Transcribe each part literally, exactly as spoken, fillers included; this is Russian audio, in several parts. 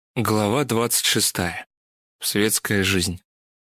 Глава двадцать шестая. Светская жизнь.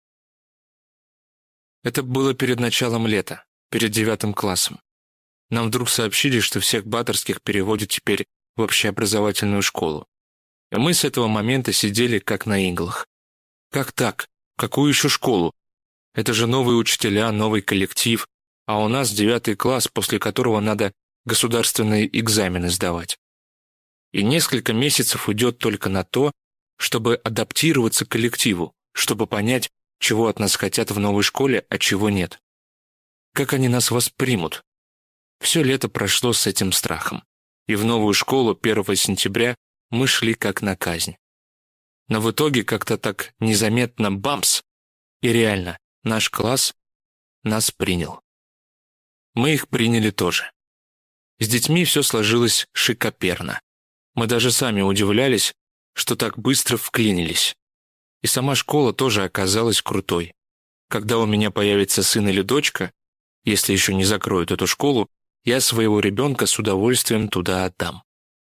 Это было перед началом лета, перед девятым классом. Нам вдруг сообщили, что всех баттерских переводят теперь в общеобразовательную школу. И мы с этого момента сидели как на иглах. Как так? Какую еще школу? Это же новые учителя, новый коллектив, а у нас девятый класс, после которого надо государственные экзамены сдавать. И несколько месяцев уйдет только на то, чтобы адаптироваться к коллективу, чтобы понять, чего от нас хотят в новой школе, а чего нет. Как они нас воспримут? Все лето прошло с этим страхом, и в новую школу первого сентября мы шли как на казнь. Но в итоге как-то так незаметно бамс, и реально, наш класс нас принял. Мы их приняли тоже. С детьми все сложилось шикоперно. Мы даже сами удивлялись, что так быстро вклинились. И сама школа тоже оказалась крутой. Когда у меня появится сын или дочка, если еще не закроют эту школу, я своего ребенка с удовольствием туда отдам.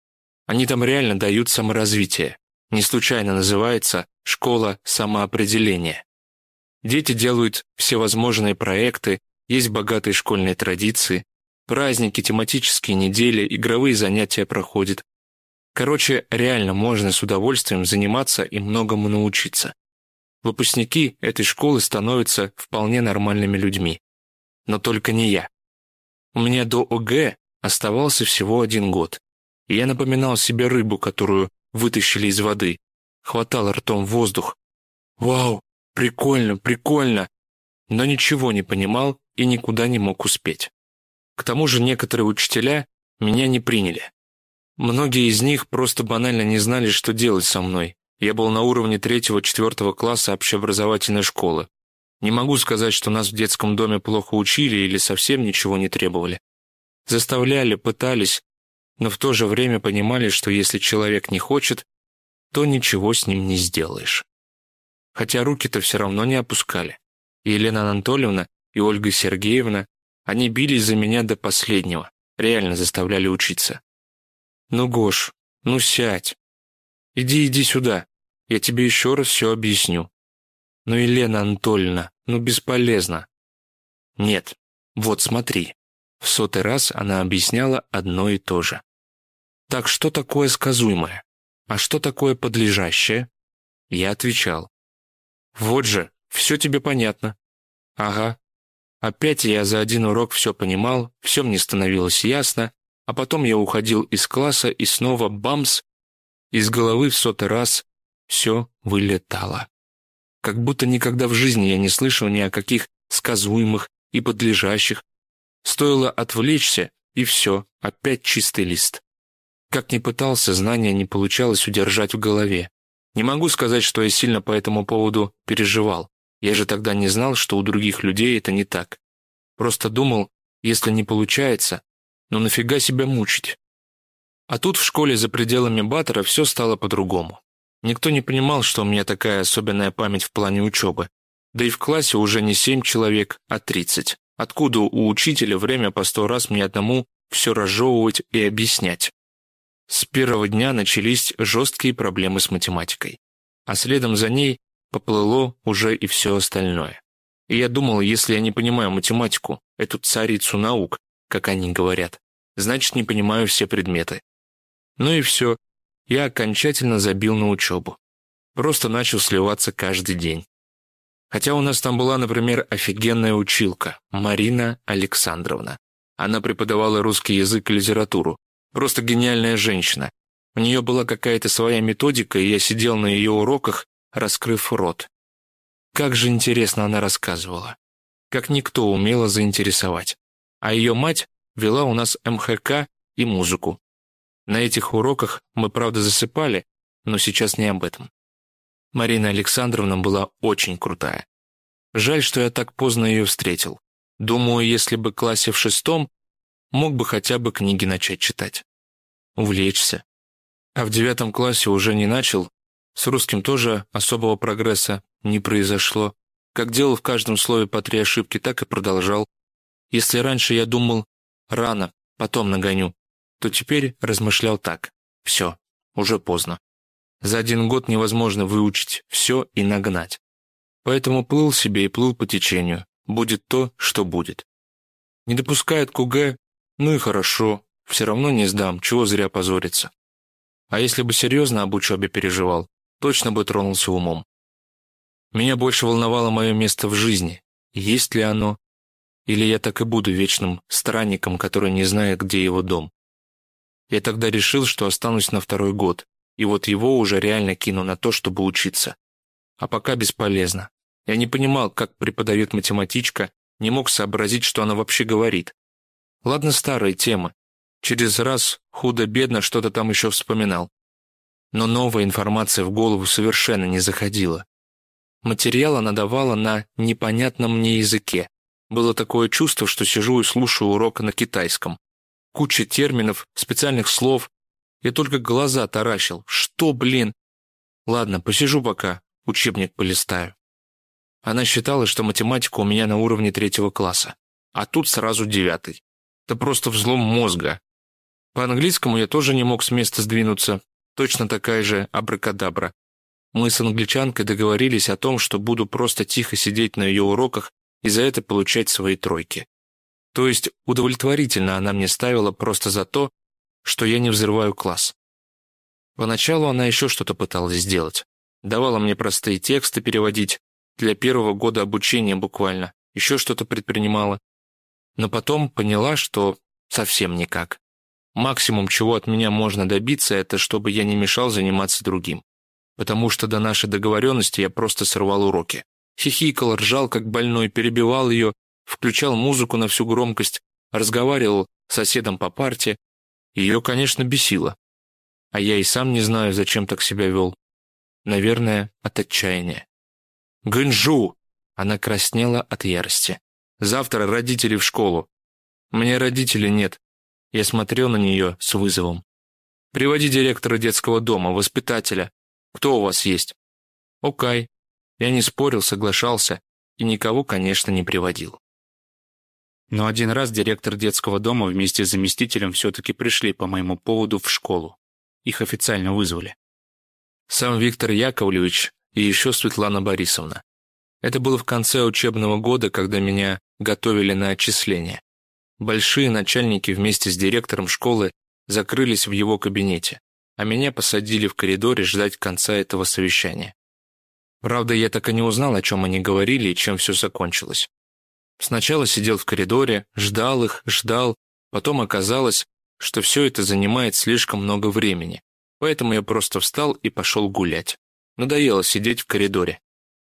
Они там реально дают саморазвитие. Не случайно называется «школа самоопределения». Дети делают всевозможные проекты, есть богатые школьные традиции, праздники, тематические недели, игровые занятия проходят. Короче, реально можно с удовольствием заниматься и многому научиться. Выпускники этой школы становятся вполне нормальными людьми. Но только не я. У меня до ОГЭ оставался всего один год, и я напоминал себе рыбу, которую вытащили из воды, хватал ртом воздух. Вау, прикольно, прикольно! Но ничего не понимал и никуда не мог успеть. К тому же некоторые учителя меня не приняли. Многие из них просто банально не знали, что делать со мной. Я был на уровне третьего-четвертого класса общеобразовательной школы. Не могу сказать, что нас в детском доме плохо учили или совсем ничего не требовали. Заставляли, пытались, но в то же время понимали, что если человек не хочет, то ничего с ним не сделаешь. Хотя руки-то все равно не опускали. И Елена Анатольевна, и Ольга Сергеевна, они бились за меня до последнего, реально заставляли учиться. «Ну, Гош, ну сядь. Иди, иди сюда, я тебе еще раз все объясню». «Ну, Елена Анатольевна, ну бесполезно». «Нет, вот смотри». В сотый раз она объясняла одно и то же. «Так что такое сказуемое? А что такое подлежащее?» Я отвечал. «Вот же, все тебе понятно». «Ага». Опять я за один урок все понимал, все мне становилось ясно, а потом я уходил из класса, и снова бамс, из головы в сотый раз все вылетало. Как будто никогда в жизни я не слышал ни о каких сказуемых и подлежащих. Стоило отвлечься, и все, опять чистый лист. Как ни пытался, знания не получалось удержать в голове. Не могу сказать, что я сильно по этому поводу переживал. Я же тогда не знал, что у других людей это не так. Просто думал, если не получается, ну нафига себя мучить? А тут в школе за пределами Баттера все стало по-другому. Никто не понимал, что у меня такая особенная память в плане учебы. Да и в классе уже не семь человек, а тридцать. Откуда у учителя время по сто раз мне одному все разжевывать и объяснять? С первого дня начались жесткие проблемы с математикой. А следом за ней поплыло уже и все остальное. И я думал, если я не понимаю математику, эту царицу наук, как они говорят, значит, не понимаю все предметы. Ну и все, я окончательно забил на учебу. Просто начал сливаться каждый день. Хотя у нас там была, например, офигенная училка, Марина Александровна. Она преподавала русский язык и литературу. Просто гениальная женщина. У нее была какая-то своя методика, и я сидел на ее уроках, раскрыв рот. Как же интересно она рассказывала. Как никто умела заинтересовать. А ее мать вела у нас эм ха ка и музыку. На этих уроках мы, правда, засыпали, но сейчас не об этом. Марина Александровна была очень крутая. Жаль, что я так поздно ее встретил. Думаю, если бы в классе в шестом, мог бы хотя бы книги начать читать. Увлечься. А в девятом классе уже не начал. С русским тоже особого прогресса не произошло. Как делал в каждом слове по три ошибки, так и продолжал. Если раньше я думал, рано, потом нагоню, то теперь размышлял так. Все, уже поздно. За один год невозможно выучить все и нагнать. Поэтому плыл себе и плыл по течению. Будет то, что будет. Не допускает КУГЭ, ну и хорошо, все равно не сдам, чего зря позориться. А если бы серьезно об учебе переживал, точно бы тронулся умом. Меня больше волновало мое место в жизни, есть ли оно, или я так и буду вечным странником, который не знает, где его дом. Я тогда решил, что останусь на второй год, и вот его уже реально кину на то, чтобы учиться. А пока бесполезно. Я не понимал, как преподает математичка, не мог сообразить, что она вообще говорит. Ладно, старые темы. Через раз худо-бедно что-то там еще вспоминал. Но новая информация в голову совершенно не заходила. Материал она давала на непонятном мне языке. Было такое чувство, что сижу и слушаю урок на китайском. Куча терминов, специальных слов. Я только глаза таращил. Что, блин? Ладно, посижу пока, учебник полистаю. Она считала, что математика у меня на уровне третьего класса. А тут сразу девятый. Это просто взлом мозга. По-английскому я тоже не мог с места сдвинуться. Точно такая же абракадабра. Мы с англичанкой договорились о том, что буду просто тихо сидеть на ее уроках и за это получать свои тройки. То есть удовлетворительно она мне ставила просто за то, что я не взрываю класс. Поначалу она еще что-то пыталась сделать. Давала мне простые тексты переводить, для первого года обучения буквально, еще что-то предпринимала. Но потом поняла, что совсем никак. Максимум, чего от меня можно добиться, это чтобы я не мешал заниматься другим. Потому что до нашей договоренности я просто срывал уроки. Хихикал, ржал, как больной, перебивал ее, включал музыку на всю громкость, разговаривал с соседом по парте. Ее, конечно, бесило. А я и сам не знаю, зачем так себя вел. Наверное, от отчаяния. «Гэнжу!» Она краснела от ярости. «Завтра родители в школу». «Мне родителей нет». Я смотрел на нее с вызовом. «Приводи директора детского дома, воспитателя. Кто у вас есть?» «Окей». Я не спорил, соглашался и никого, конечно, не приводил. Но один раз директор детского дома вместе с заместителем все-таки пришли по моему поводу в школу. Их официально вызвали. Сам Виктор Яковлевич и еще Светлана Борисовна. Это было в конце учебного года, когда меня готовили на отчисление. Большие начальники вместе с директором школы закрылись в его кабинете, а меня посадили в коридоре ждать конца этого совещания. Правда, я так и не узнал, о чем они говорили и чем все закончилось. Сначала сидел в коридоре, ждал их, ждал, потом оказалось, что все это занимает слишком много времени, поэтому я просто встал и пошел гулять. Надоело сидеть в коридоре.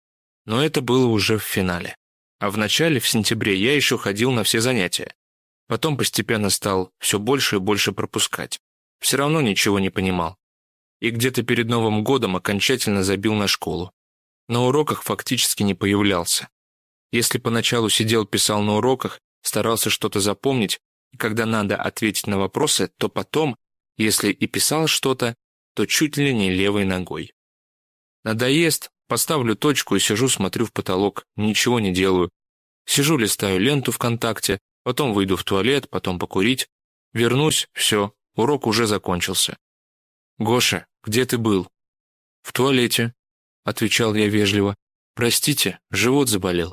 Но это было уже в финале. А в начале, в сентябре, я еще ходил на все занятия. Потом постепенно стал все больше и больше пропускать. Все равно ничего не понимал. И где-то перед Новым годом окончательно забил на школу. На уроках фактически не появлялся. Если поначалу сидел, писал на уроках, старался что-то запомнить, и когда надо ответить на вопросы, то потом, если и писал что-то, то чуть ли не левой ногой. Надоест, поставлю точку и сижу, смотрю в потолок, ничего не делаю. Сижу, листаю ленту ВКонтакте, потом выйду в туалет, потом покурить. Вернусь, все, урок уже закончился. «Гоша, где ты был?» «В туалете», — отвечал я вежливо. «Простите, живот заболел».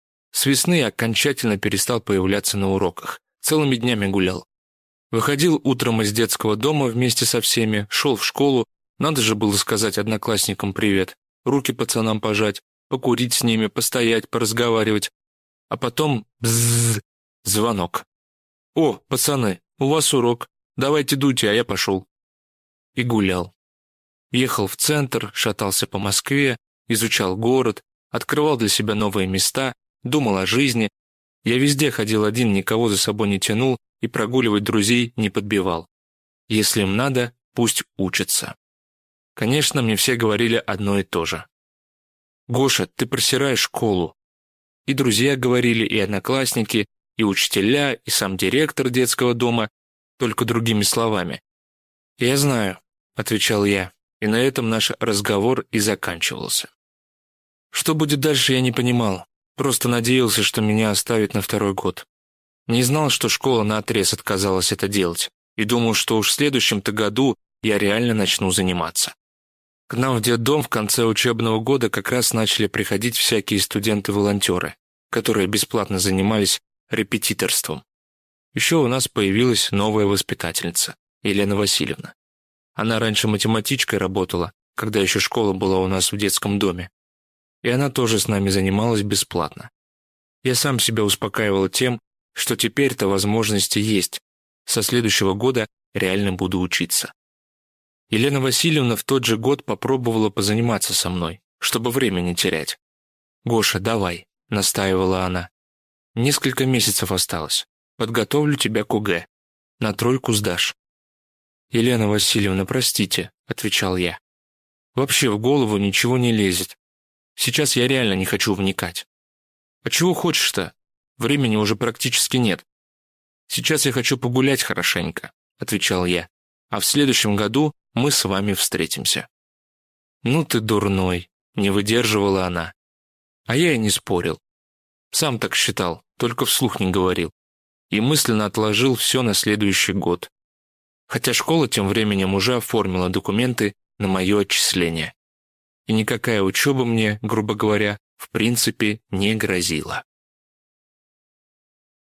С весны я окончательно перестал появляться на уроках. Целыми днями гулял. Выходил утром из детского дома вместе со всеми, шел в школу. Надо же было сказать одноклассникам привет, руки пацанам пожать, покурить с ними, постоять, поразговаривать. А потом бззз, звонок. «О, пацаны, у вас урок, давайте дуйте, а я пошел». И гулял. Ехал в центр, шатался по Москве, изучал город, открывал для себя новые места, думал о жизни. Я везде ходил один, никого за собой не тянул и прогуливать друзей не подбивал. Если им надо, пусть учатся. Конечно, мне все говорили одно и то же. «Гоша, ты просираешь школу». И друзья говорили, и одноклассники, и учителя, и сам директор детского дома, только другими словами. «Я знаю», — отвечал я, и на этом наш разговор и заканчивался. Что будет дальше, я не понимал, просто надеялся, что меня оставят на второй год. Не знал, что школа наотрез отказалась это делать, и думал, что уж в следующем-то году я реально начну заниматься. К нам в детдом в конце учебного года как раз начали приходить всякие студенты-волонтеры, которые бесплатно занимались репетиторством. Еще у нас появилась новая воспитательница, Елена Васильевна. Она раньше математичкой работала, когда еще школа была у нас в детском доме. И она тоже с нами занималась бесплатно. Я сам себя успокаивал тем, что теперь-то возможности есть. Со следующего года реально буду учиться. Елена Васильевна в тот же год попробовала позаниматься со мной, чтобы время не терять. «Гоша, давай», — настаивала она. «Несколько месяцев осталось. Подготовлю тебя к ОГЭ. На тройку сдашь». «Елена Васильевна, простите», — отвечал я. «Вообще в голову ничего не лезет. Сейчас я реально не хочу вникать». «А чего хочешь-то? Времени уже практически нет». «Сейчас я хочу погулять хорошенько», — отвечал я. «А в следующем году мы с вами встретимся». «Ну ты дурной», — не выдерживала она. А я и не спорил. Сам так считал, только вслух не говорил. И мысленно отложил все на следующий год. Хотя школа тем временем уже оформила документы на мое отчисление. И никакая учеба мне, грубо говоря, в принципе не грозила.